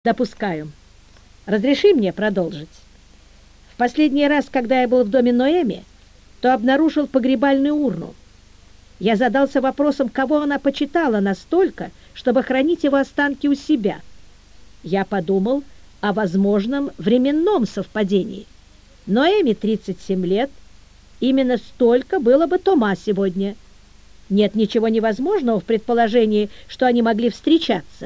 Допускаю. Разреши мне продолжить. В последний раз, когда я был в доме Ноэми, то обнаружил погребальную урну. Я задался вопросом, кого она почитала настолько, чтобы хранить его останки у себя. Я подумал о возможном временном совпадении. Ноэми 37 лет, именно столько было бы Тома сегодня. Нет ничего невозможного в предположении, что они могли встречаться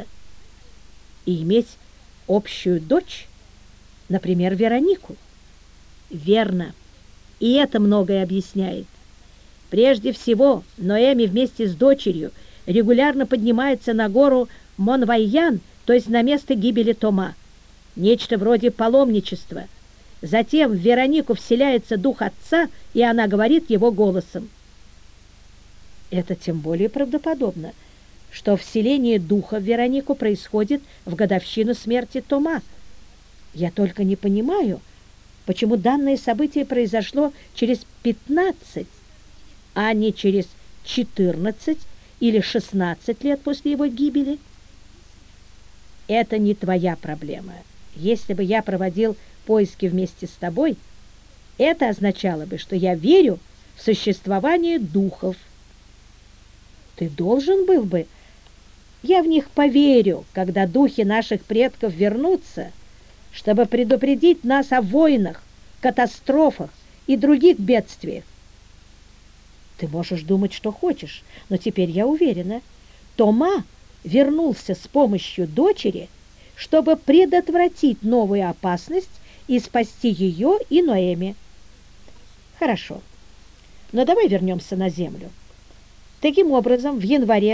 и иметь общую дочь, например, Веронику. Верно. И это многое объясняет. Прежде всего, Ноэми вместе с дочерью регулярно поднимается на гору Монвайян, то есть на место гибели Тома. Нечто вроде паломничества. Затем в Веронику вселяется дух отца, и она говорит его голосом. Это тем более правдоподобно, что вселение духа в Веронику происходит в годовщину смерти Тома. Я только не понимаю, почему данное событие произошло через 15, а не через 14 или 16 лет после его гибели. Это не твоя проблема. Если бы я проводил поиски вместе с тобой, это означало бы, что я верю в существование духов. Ты должен был бы. Я в них поверю, когда духи наших предков вернутся, чтобы предупредить нас о войнах, катастрофах и других бедствиях. Ты можешь думать, что хочешь, но теперь я уверена, Тома вернулся с помощью дочери, чтобы предотвратить новую опасность и спасти ее и Ноэми. Хорошо, но давай вернемся на землю. Таким образом, в январе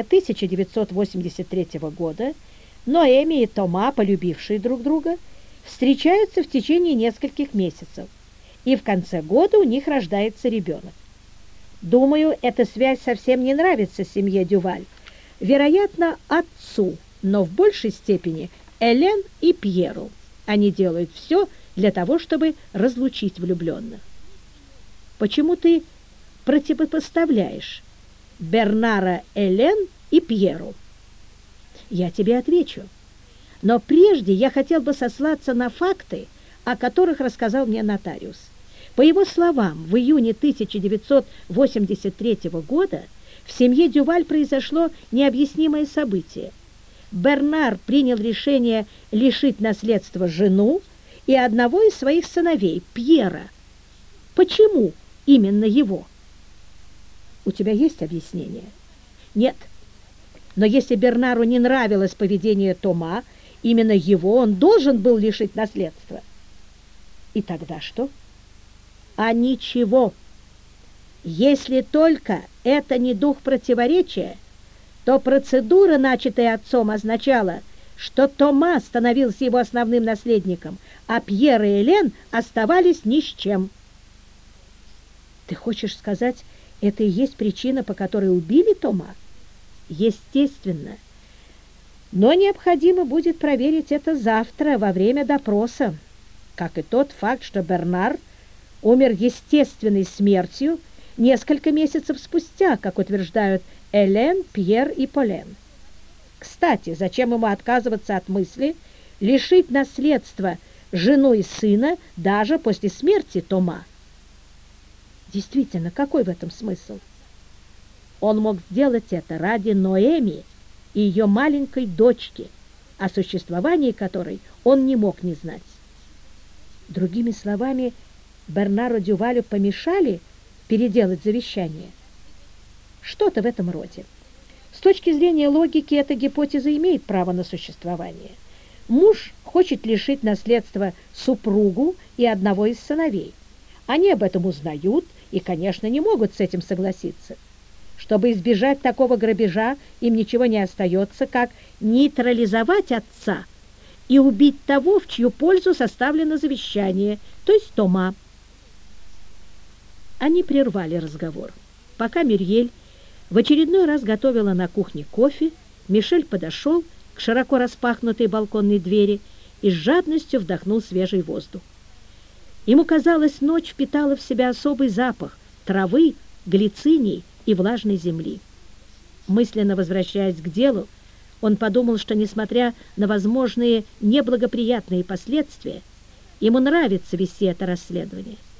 1983 года Ноэми и Тома, полюбившие друг друга, встречаются в течение нескольких месяцев, и в конце года у них рождается ребенок. Думаю, эта связь совсем не нравится семье Дюваль. Вероятно, отцу, но в большей степени Элен и Пьеру. Они делают все для того, чтобы разлучить влюбленных. Почему ты противопоставляешь Бернара Элен и Пьеру? Я тебе отвечу. Но прежде я хотел бы сослаться на факты, о которых рассказал мне нотариус. По его словам, в июне 1983 года в семье Дюваль произошло необъяснимое событие. Бернар принял решение лишить наследства жену и одного из своих сыновей, Пьера. Почему именно его? У тебя есть объяснение? Нет. Но если Бернару не нравилось поведение Тома, именно его он должен был лишить наследства. И тогда что? А ничего. Если только это не дух противоречия, то процедура, начатая отцом, означала, что Тома становился его основным наследником, а Пьер и Элен оставались ни с чем. Ты хочешь сказать, это и есть причина, по которой убили Тома? Естественно. Но необходимо будет проверить это завтра во время допроса, как и тот факт, что Бернар умер естественной смертью несколько месяцев спустя, как утверждают Элен, Пьер и Полен. Кстати, зачем ему отказываться от мысли лишить наследства жену и сына даже после смерти Тома? Действительно, какой в этом смысл? Он мог сделать это ради Ноэми и ее маленькой дочки, о существовании которой он не мог не знать. Другими словами, Бернару Дювалю помешали переделать завещание. Что-то в этом роде. С точки зрения логики, эта гипотеза имеет право на существование. Муж хочет лишить наследства супругу и одного из сыновей. Они об этом узнают и, конечно, не могут с этим согласиться. Чтобы избежать такого грабежа, им ничего не остается, как нейтрализовать отца и убить того, в чью пользу составлено завещание, то есть Тома. Они прервали разговор. Пока Мюрьель в очередной раз готовила на кухне кофе, Мишель подошел к широко распахнутой балконной двери и с жадностью вдохнул свежий воздух. Ему казалось, ночь впитала в себя особый запах травы, глициний и влажной земли. Мысленно возвращаясь к делу, Он подумал, что, несмотря на возможные неблагоприятные последствия, ему нравится вести это расследование.